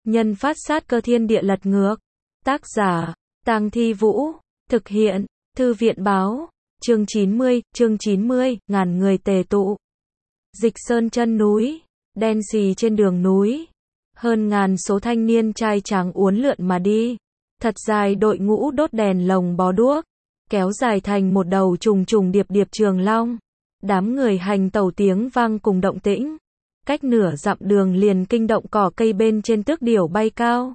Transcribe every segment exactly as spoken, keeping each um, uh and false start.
Nhân phát sát cơ thiên địa lật ngược. Tác giả, Tang Thi Vũ. Thực hiện, Thư viện báo. Chương chín mươi, chương chín mươi, ngàn người tề tụ. Dịch Sơn chân núi, đen xì trên đường núi. Hơn ngàn số thanh niên trai tráng uốn lượn mà đi. Thật dài đội ngũ đốt đèn lồng bó đuốc, kéo dài thành một đầu trùng trùng điệp điệp trường long. Đám người hành tẩu tiếng vang cùng động tĩnh. Cách nửa dặm đường liền kinh động cỏ cây bên trên tước điểu bay cao.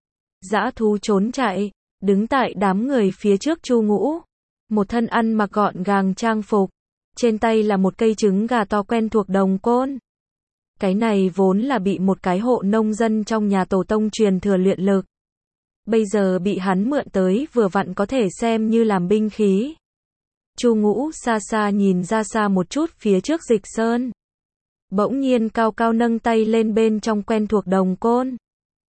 Dã thú trốn chạy, đứng tại đám người phía trước Chu Ngũ. Một thân ăn mặc gọn gàng trang phục. Trên tay là một cây trứng gà to quen thuộc đồng côn. Cái này vốn là bị một cái hộ nông dân trong nhà tổ tông truyền thừa luyện lực. Bây giờ bị hắn mượn tới vừa vặn có thể xem như làm binh khí. Chu Ngũ xa xa nhìn ra xa một chút phía trước Dịch Sơn. Bỗng nhiên cao cao nâng tay lên bên trong quen thuộc đồng côn.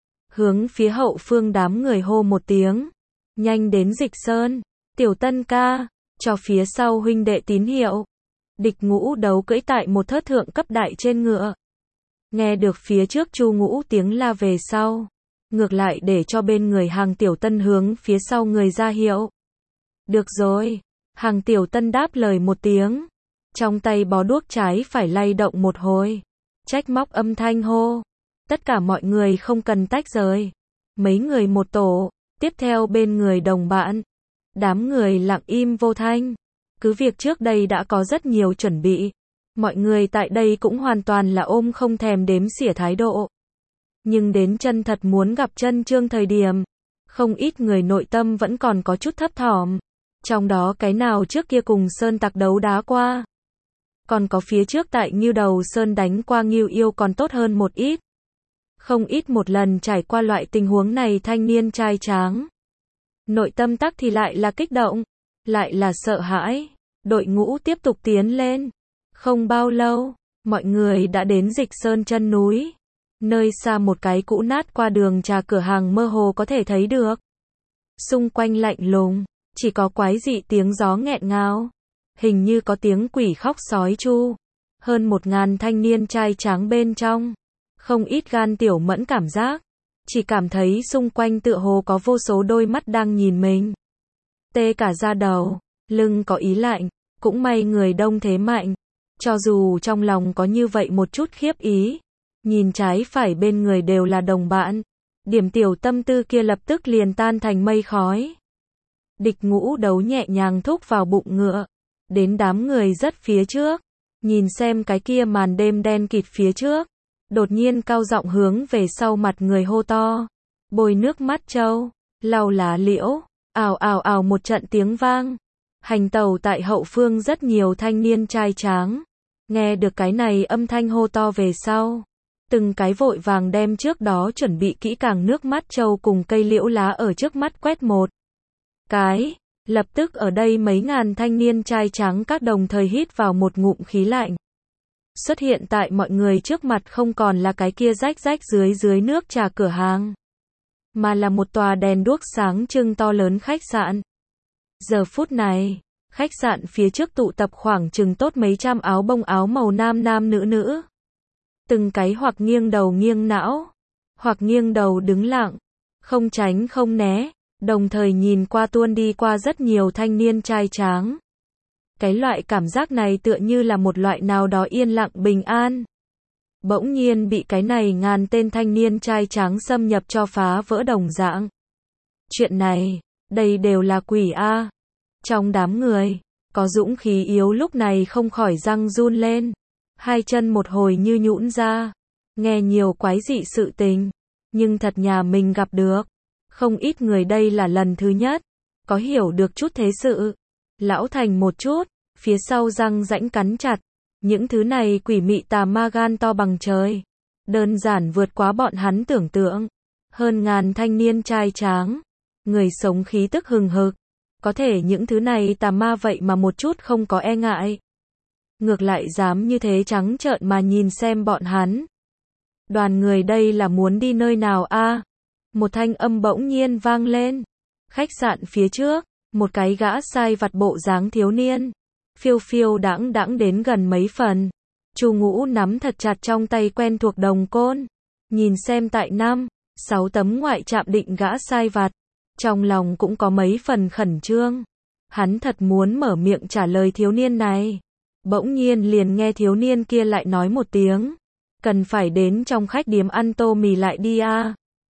Hướng phía hậu phương đám người hô một tiếng. Nhanh đến Dịch Sơn, Tiểu Tân ca, cho phía sau huynh đệ tín hiệu. Địch Ngũ đấu cưỡi tại một thớt thượng cấp đại trên ngựa. Nghe được phía trước Chu Ngũ tiếng la về sau. Ngược lại để cho bên người hàng Tiểu Tân hướng phía sau người ra hiệu. Được rồi, hàng Tiểu Tân đáp lời một tiếng. Trong tay bó đuốc trái phải lay động một hồi. Trách móc âm thanh hô. Tất cả mọi người không cần tách rời. Mấy người một tổ, tiếp theo bên người đồng bạn. Đám người lặng im vô thanh. Cứ việc trước đây đã có rất nhiều chuẩn bị. Mọi người tại đây cũng hoàn toàn là ôm không thèm đếm xỉa thái độ. Nhưng đến chân thật muốn gặp chân trương thời điểm. Không ít người nội tâm vẫn còn có chút thấp thỏm. Trong đó cái nào trước kia cùng Sơn Tặc đấu đá qua. Còn có phía trước tại Ngưu Đầu Sơn đánh qua Ngưu Yêu còn tốt hơn một ít. Không ít một lần trải qua loại tình huống này thanh niên trai tráng. Nội tâm tắc thì lại là kích động, lại là sợ hãi. Đội ngũ tiếp tục tiến lên. Không bao lâu, mọi người đã đến Dịch Sơn chân núi. Nơi xa một cái cũ nát qua đường trà cửa hàng mơ hồ có thể thấy được. Xung quanh lạnh lùng, chỉ có quái dị tiếng gió nghẹn ngào. Hình như có tiếng quỷ khóc sói chu. Hơn một ngàn thanh niên trai tráng bên trong. Không ít gan tiểu mẫn cảm giác. Chỉ cảm thấy xung quanh tựa hồ có vô số đôi mắt đang nhìn mình. Tê cả da đầu, lưng có ý lạnh. Cũng may người đông thế mạnh. Cho dù trong lòng có như vậy một chút khiếp ý. Nhìn trái phải bên người đều là đồng bạn. Điểm tiểu tâm tư kia lập tức liền tan thành mây khói. Địch Ngũ đấu nhẹ nhàng thúc vào bụng ngựa. Đến đám người rất phía trước. Nhìn xem cái kia màn đêm đen kịt phía trước. Đột nhiên cao giọng hướng về sau mặt người hô to. Bôi nước mắt trâu. Lau lá liễu. Ào ào ào một trận tiếng vang. Hành tàu tại hậu phương rất nhiều thanh niên trai tráng. Nghe được cái này âm thanh hô to về sau. Từng cái vội vàng đem trước đó chuẩn bị kỹ càng nước mắt trâu cùng cây liễu lá ở trước mắt quét một cái. Lập tức ở đây mấy ngàn thanh niên trai trắng các đồng thời hít vào một ngụm khí lạnh. Xuất hiện tại mọi người trước mặt không còn là cái kia rách rách dưới dưới nước trà cửa hàng. Mà là một tòa đèn đuốc sáng trưng to lớn khách sạn. Giờ phút này, khách sạn phía trước tụ tập khoảng chừng tốt mấy trăm áo bông áo màu nam nam nữ nữ. Từng cái hoặc nghiêng đầu nghiêng não, hoặc nghiêng đầu đứng lặng, không tránh không né. Đồng thời nhìn qua tuôn đi qua rất nhiều thanh niên trai tráng. Cái loại cảm giác này tựa như là một loại nào đó yên lặng bình an. Bỗng nhiên bị cái này ngàn tên thanh niên trai tráng xâm nhập cho phá vỡ đồng dạng. Chuyện này, đây đều là quỷ a. Trong đám người, có dũng khí yếu lúc này không khỏi răng run lên. Hai chân một hồi như nhũn ra. Nghe nhiều quái dị sự tình. Nhưng thật nhà mình gặp được. Không ít người đây là lần thứ nhất, có hiểu được chút thế sự. Lão thành một chút, phía sau răng rãnh cắn chặt. Những thứ này quỷ mị tà ma gan to bằng trời. Đơn giản vượt quá bọn hắn tưởng tượng. Hơn ngàn thanh niên trai tráng. Người sống khí tức hừng hực. Có thể những thứ này tà ma vậy mà một chút không có e ngại. Ngược lại dám như thế trắng trợn mà nhìn xem bọn hắn. Đoàn người đây là muốn đi nơi nào a? Một thanh âm bỗng nhiên vang lên. Khách sạn phía trước, một cái gã sai vặt bộ dáng thiếu niên. Phiêu phiêu đãng đãng đến gần mấy phần. Chu Ngũ nắm thật chặt trong tay quen thuộc đồng côn. Nhìn xem tại năm, Sáu tấm ngoại trạm định gã sai vặt. Trong lòng cũng có mấy phần khẩn trương. Hắn thật muốn mở miệng trả lời thiếu niên này. Bỗng nhiên liền nghe thiếu niên kia lại nói một tiếng. Cần phải đến trong khách điếm ăn tô mì lại đi à.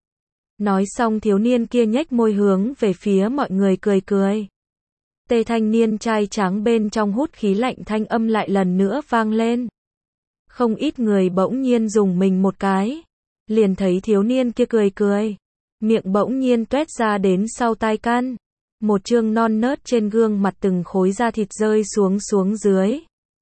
Nói xong thiếu niên kia nhếch môi hướng về phía mọi người cười cười. Tê thanh niên trai trắng bên trong hút khí lạnh thanh âm lại lần nữa vang lên. Không ít người bỗng nhiên dùng mình một cái. Liền thấy thiếu niên kia cười cười. Miệng bỗng nhiên tuét ra đến sau tai căn. Một trương non nớt trên gương mặt từng khối da thịt rơi xuống xuống dưới.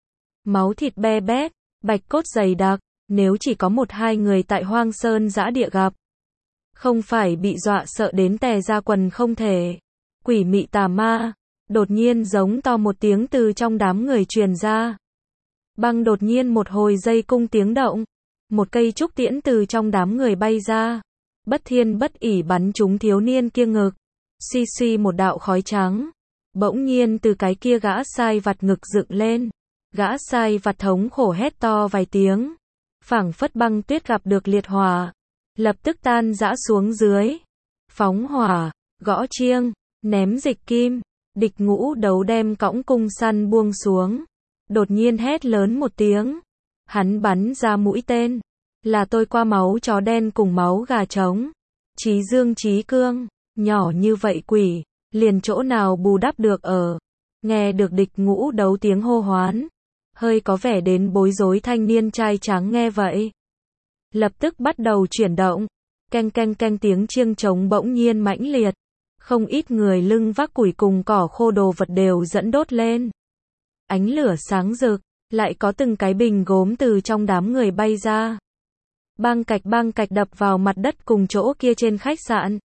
Máu thịt be bét, bạch cốt dày đặc. Nếu chỉ có một hai người tại hoang sơn dã địa gặp. Không phải bị dọa sợ đến tè ra quần không thể. Quỷ mị tà ma. Đột nhiên giống to một tiếng từ trong đám người truyền ra. Băng đột nhiên một hồi dây cung tiếng động. Một cây trúc tiễn từ trong đám người bay ra. Bất thiên bất ỷ bắn trúng thiếu niên kia ngực. Suy suy một đạo khói trắng. Bỗng nhiên từ cái kia gã sai vặt ngực dựng lên. Gã sai vặt thống khổ hét to vài tiếng. Phảng phất băng tuyết gặp được liệt hỏa. Lập tức tan rã xuống dưới. Phóng hỏa, gõ chiêng, ném dịch kim. Địch Ngũ Đấu đem cõng cung săn buông xuống. Đột nhiên hét lớn một tiếng. Hắn bắn ra mũi tên. Là tôi qua máu chó đen cùng máu gà trống. Chí dương chí cương. Nhỏ như vậy quỷ. Liền chỗ nào bù đắp được ở. Nghe được Địch Ngũ Đấu tiếng hô hoán. Hơi có vẻ đến bối rối thanh niên trai trắng nghe vậy. Lập tức bắt đầu chuyển động. Canh canh canh tiếng chiêng trống bỗng nhiên mãnh liệt. Không ít người lưng vác củi cùng cỏ khô đồ vật đều dẫn đốt lên. Ánh lửa sáng rực, lại có từng cái bình gốm từ trong đám người bay ra. Bang cạch bang cạch đập vào mặt đất cùng chỗ kia trên khách sạn.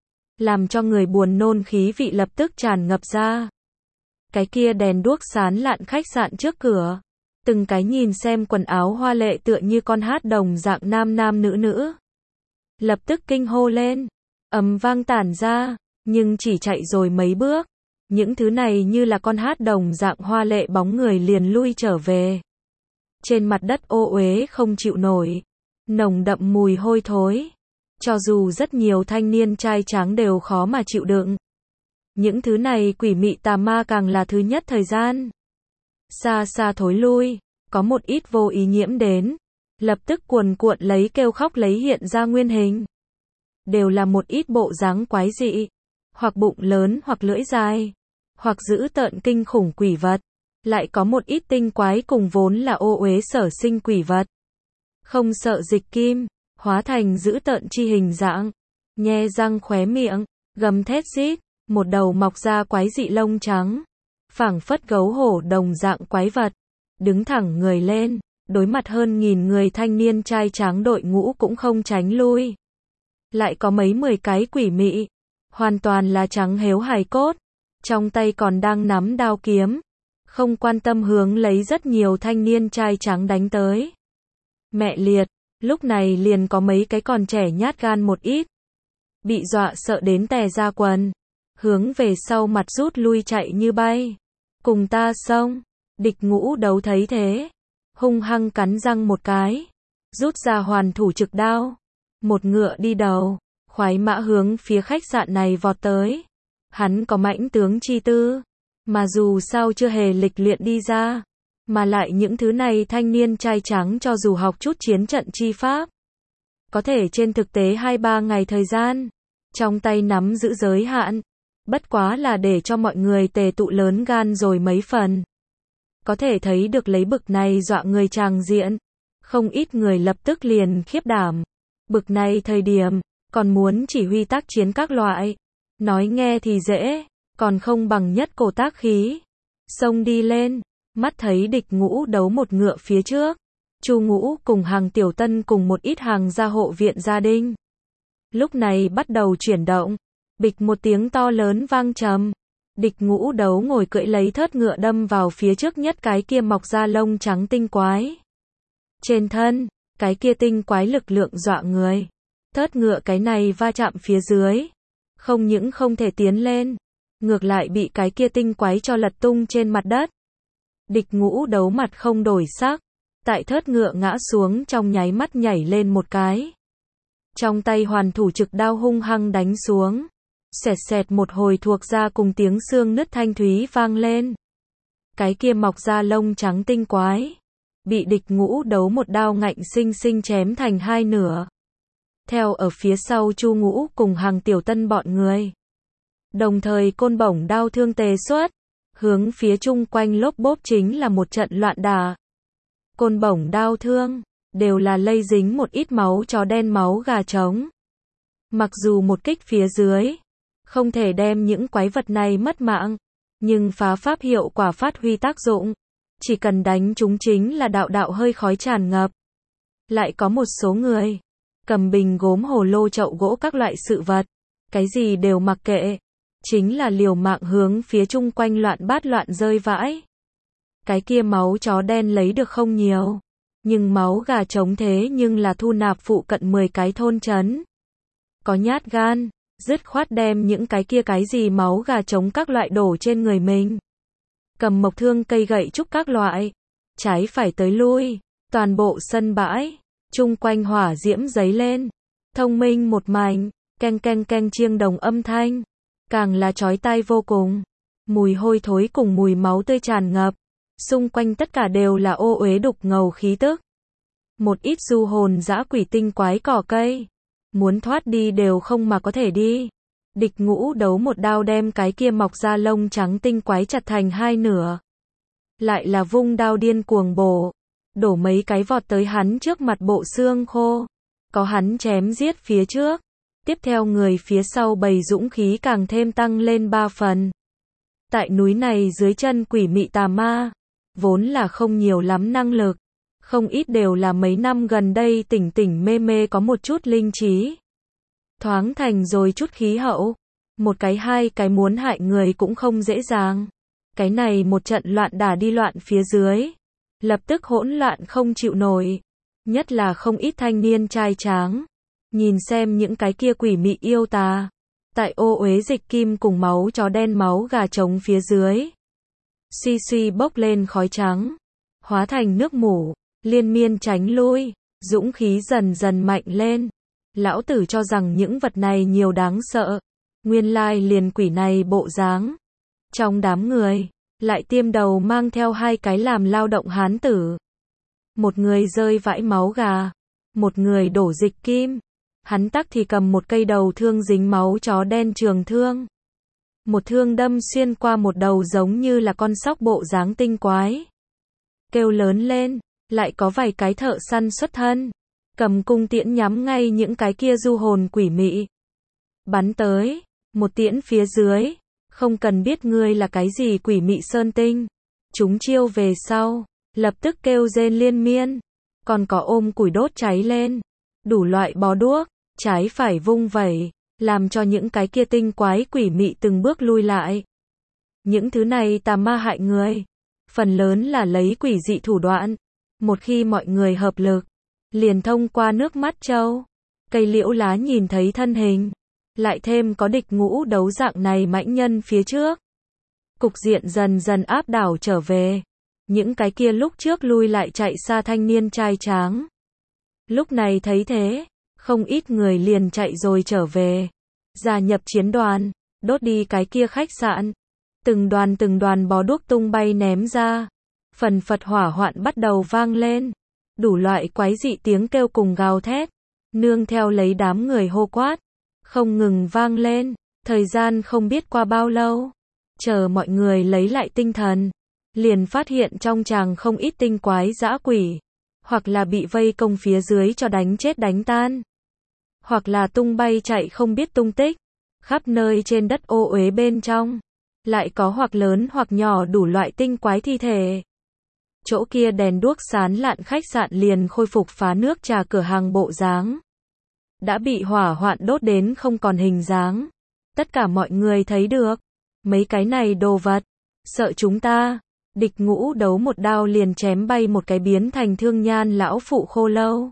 Làm cho người buồn nôn khí vị lập tức tràn ngập ra. Cái kia đèn đuốc sán lạn khách sạn trước cửa. Từng cái nhìn xem quần áo hoa lệ tựa như con hát đồng dạng nam nam nữ nữ. Lập tức kinh hô lên. Ầm vang tản ra. Nhưng chỉ chạy rồi mấy bước. Những thứ này như là con hát đồng dạng hoa lệ bóng người liền lui trở về. Trên mặt đất ô uế không chịu nổi. Nồng đậm mùi hôi thối. Cho dù rất nhiều thanh niên trai trắng đều khó mà chịu đựng. Những thứ này quỷ mị tà ma càng là thứ nhất thời gian. Xa xa thối lui. Có một ít vô ý nhiễm đến. Lập tức cuồn cuộn lấy kêu khóc lấy hiện ra nguyên hình. Đều là một ít bộ dáng quái dị. Hoặc bụng lớn hoặc lưỡi dài. Hoặc dữ tợn kinh khủng quỷ vật. Lại có một ít tinh quái cùng vốn là ô uế sở sinh quỷ vật. Không sợ dịch kim. Hóa thành dữ tợn chi hình dạng. Nhe răng khóe miệng. Gầm thét rít. Một đầu mọc ra quái dị lông trắng. Phảng phất gấu hổ đồng dạng quái vật. Đứng thẳng người lên. Đối mặt hơn nghìn người thanh niên trai tráng đội ngũ cũng không tránh lui. Lại có mấy mười cái quỷ mị. Hoàn toàn là trắng hếu hài cốt. Trong tay còn đang nắm đao kiếm. Không quan tâm hướng lấy rất nhiều thanh niên trai trắng đánh tới. Mẹ liệt. Lúc này liền có mấy cái còn trẻ nhát gan một ít. Bị dọa sợ đến tè ra quần. Hướng về sau mặt rút lui chạy như bay. Cùng ta xông. Địch Ngũ Đấu thấy thế. Hung hăng cắn răng một cái. Rút ra hoàn thủ trực đao. Một ngựa đi đầu. Khoái mã hướng phía khách sạn này vọt tới. Hắn có mãnh tướng chi tư. Mà dù sao chưa hề lịch luyện đi ra. Mà lại những thứ này thanh niên trai trắng cho dù học chút chiến trận chi pháp. Có thể trên thực tế hai ba ngày thời gian. Trong tay nắm giữ giới hạn. Bất quá là để cho mọi người tề tụ lớn gan rồi mấy phần. Có thể thấy được lấy bực này dọa người tràng diện. Không ít người lập tức liền khiếp đảm. Bực này thời điểm, còn muốn chỉ huy tác chiến các loại. Nói nghe thì dễ, còn không bằng nhất cổ tác khí. Xông đi lên, mắt thấy Địch Ngũ Đấu một ngựa phía trước. Chu Ngũ cùng hàng tiểu tân cùng một ít hàng gia hộ viện gia đình. Lúc này bắt đầu chuyển động. Bịch một tiếng to lớn vang trầm. Địch Ngũ Đấu ngồi cưỡi lấy thớt ngựa đâm vào phía trước nhất cái kia mọc ra lông trắng tinh quái. Trên thân, cái kia tinh quái lực lượng dọa người. Thớt ngựa cái này va chạm phía dưới. Không những không thể tiến lên. Ngược lại bị cái kia tinh quái cho lật tung trên mặt đất. Địch Ngũ Đấu mặt không đổi sắc. Tại thớt ngựa ngã xuống trong nháy mắt nhảy lên một cái. Trong tay hoàn thủ trực đao hung hăng đánh xuống. Xẹt xẹt một hồi thuộc ra cùng tiếng xương nứt thanh thúy vang lên. Cái kia mọc ra lông trắng tinh quái. Bị địch ngũ đấu một đao ngạnh sinh sinh chém thành hai nửa. Theo ở phía sau Chu Ngũ cùng hàng tiểu tân bọn người. Đồng thời côn bổng đao thương tề xuất. Hướng phía chung quanh lốp bốp chính là một trận loạn đả. Côn bổng đao thương. Đều là lây dính một ít máu chó đen máu gà trống. Mặc dù một kích phía dưới. Không thể đem những quái vật này mất mạng. Nhưng phá pháp hiệu quả phát huy tác dụng. Chỉ cần đánh chúng chính là đạo đạo hơi khói tràn ngập. Lại có một số người. Cầm bình gốm hồ lô chậu gỗ các loại sự vật. Cái gì đều mặc kệ. Chính là liều mạng hướng phía chung quanh loạn bát loạn rơi vãi. Cái kia máu chó đen lấy được không nhiều. Nhưng máu gà trống thế nhưng là thu nạp phụ cận mười cái thôn trấn. Có nhát gan, dứt khoát đem những cái kia cái gì máu gà trống các loại đổ trên người mình. Cầm mộc thương cây gậy trúc các loại. Trái phải tới lui, toàn bộ sân bãi, chung quanh hỏa diễm giấy lên. Thông minh một mảnh, keng keng keng chiêng đồng âm thanh. Càng là chói tai vô cùng. Mùi hôi thối cùng mùi máu tươi tràn ngập. Xung quanh tất cả đều là ô uế đục ngầu khí tức. Một ít du hồn dã quỷ tinh quái cỏ cây. Muốn thoát đi đều không mà có thể đi. Địch ngũ đấu một đao đem cái kia mọc ra lông trắng tinh quái chặt thành hai nửa. Lại là vung đao điên cuồng bổ. Đổ mấy cái vọt tới hắn trước mặt bộ xương khô. Có hắn chém giết phía trước. Tiếp theo người phía sau bầy dũng khí càng thêm tăng lên ba phần. Tại núi này dưới chân quỷ mị tà ma. Vốn là không nhiều lắm năng lực. Không ít đều là mấy năm gần đây tỉnh tỉnh mê mê có một chút linh trí. Thoáng thành rồi chút khí hậu. Một cái hai cái muốn hại người cũng không dễ dàng. Cái này một trận loạn đả đi loạn phía dưới. Lập tức hỗn loạn không chịu nổi. Nhất là không ít thanh niên trai tráng. Nhìn xem những cái kia quỷ mị yêu tà. Tại ô uế dịch kim cùng máu chó đen máu gà trống phía dưới. Suy suy bốc lên khói trắng. Hóa thành nước mủ. Liên miên tránh lui. Dũng khí dần dần mạnh lên. Lão tử cho rằng những vật này nhiều đáng sợ. Nguyên lai liền quỷ này bộ dáng. Trong đám người. Lại tiêm đầu mang theo hai cái làm lao động hán tử. Một người rơi vãi máu gà. Một người đổ dịch kim. Hắn tắc thì cầm một cây đầu thương dính máu chó đen trường thương. Một thương đâm xuyên qua một đầu giống như là con sóc bộ dáng tinh quái. Kêu lớn lên, lại có vài cái thợ săn xuất thân. Cầm cung tiễn nhắm ngay những cái kia du hồn quỷ mị. Bắn tới, một tiễn phía dưới. Không cần biết ngươi là cái gì quỷ mị sơn tinh. Chúng chiêu về sau, lập tức kêu rên liên miên. Còn có ôm củi đốt cháy lên. Đủ loại bó đuốc, trái phải vung vẩy, làm cho những cái kia tinh quái quỷ mị từng bước lui lại. Những thứ này tà ma hại người, phần lớn là lấy quỷ dị thủ đoạn. Một khi mọi người hợp lực, liền thông qua nước mắt trâu, cây liễu lá nhìn thấy thân hình, lại thêm có địch ngũ đấu dạng này mãnh nhân phía trước. Cục diện dần dần áp đảo trở về. Những cái kia lúc trước lui lại chạy xa thanh niên trai tráng. Lúc này thấy thế, không ít người liền chạy rồi trở về. Gia nhập chiến đoàn, đốt đi cái kia khách sạn. Từng đoàn từng đoàn bó đuốc tung bay ném ra. Phần phật hỏa hoạn bắt đầu vang lên. Đủ loại quái dị tiếng kêu cùng gào thét. Nương theo lấy đám người hô quát. Không ngừng vang lên. Thời gian không biết qua bao lâu. Chờ mọi người lấy lại tinh thần. Liền phát hiện trong tràng không ít tinh quái dã quỷ. Hoặc là bị vây công phía dưới cho đánh chết đánh tan. Hoặc là tung bay chạy không biết tung tích. Khắp nơi trên đất ô uế bên trong. Lại có hoặc lớn hoặc nhỏ đủ loại tinh quái thi thể. Chỗ kia đèn đuốc sán lạn khách sạn liền khôi phục phá nước trà cửa hàng bộ dáng. Đã bị hỏa hoạn đốt đến không còn hình dáng. Tất cả mọi người thấy được. Mấy cái này đồ vật. Sợ chúng ta. Địch ngũ đấu một đao liền chém bay một cái biến thành thương nhan lão phụ khô lâu.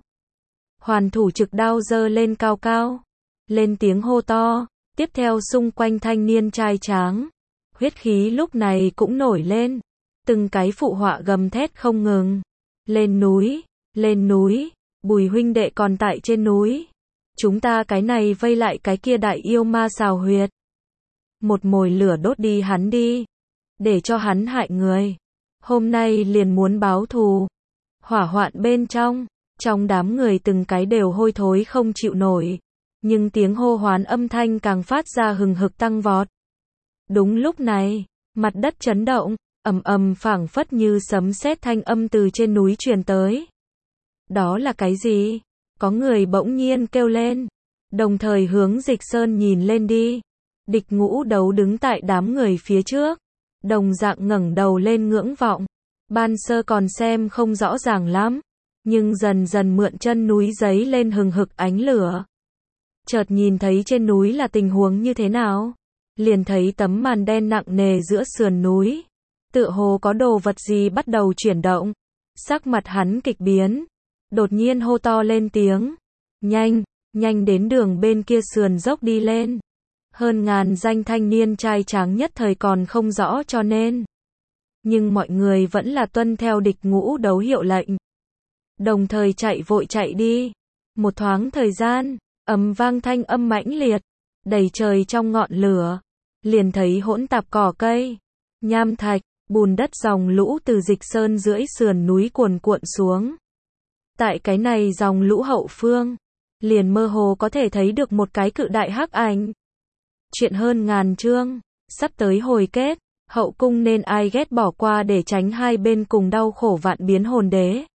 Hoàn thủ trực đao giơ lên cao cao. Lên tiếng hô to. Tiếp theo xung quanh thanh niên trai tráng. Huyết khí lúc này cũng nổi lên. Từng cái phụ họa gầm thét không ngừng. Lên núi, lên núi, Bùi huynh đệ còn tại trên núi. Chúng ta cái này vây lại cái kia đại yêu ma xào huyệt. Một mồi lửa đốt đi hắn đi. Để cho hắn hại người. Hôm nay liền muốn báo thù. Hỏa hoạn bên trong. Trong đám người từng cái đều hôi thối không chịu nổi. Nhưng tiếng hô hoán âm thanh càng phát ra hừng hực tăng vọt. Đúng lúc này, mặt đất chấn động, ầm ầm phảng phất như sấm sét thanh âm từ trên núi truyền tới. Đó là cái gì? Có người bỗng nhiên kêu lên, đồng thời hướng Dịch Sơn nhìn lên đi. Địch Ngũ Đấu đứng tại đám người phía trước, đồng dạng ngẩng đầu lên ngưỡng vọng. Ban sơ còn xem không rõ ràng lắm, nhưng dần dần mượn chân núi giấy lên hừng hực ánh lửa. Chợt nhìn thấy trên núi là tình huống như thế nào, liền thấy tấm màn đen nặng nề giữa sườn núi, tựa hồ có đồ vật gì bắt đầu chuyển động. Sắc mặt hắn kịch biến, đột nhiên hô to lên tiếng, nhanh, nhanh đến đường bên kia sườn dốc đi lên. Hơn ngàn danh thanh niên trai tráng nhất thời còn không rõ cho nên, nhưng mọi người vẫn là tuân theo Địch Ngũ Đấu hiệu lệnh, đồng thời chạy vội chạy đi. Một thoáng thời gian, ầm vang thanh âm mãnh liệt, đầy trời trong ngọn lửa, liền thấy hỗn tạp cỏ cây, nham thạch, bùn đất dòng lũ từ Dịch Sơn dưới sườn núi cuồn cuộn xuống. Tại cái này dòng lũ hậu phương, liền mơ hồ có thể thấy được một cái cự đại hắc ảnh. Chuyện hơn ngàn chương, sắp tới hồi kết, hậu cung nên ai ghét bỏ qua để tránh hai bên cùng đau khổ vạn biến hồn đế.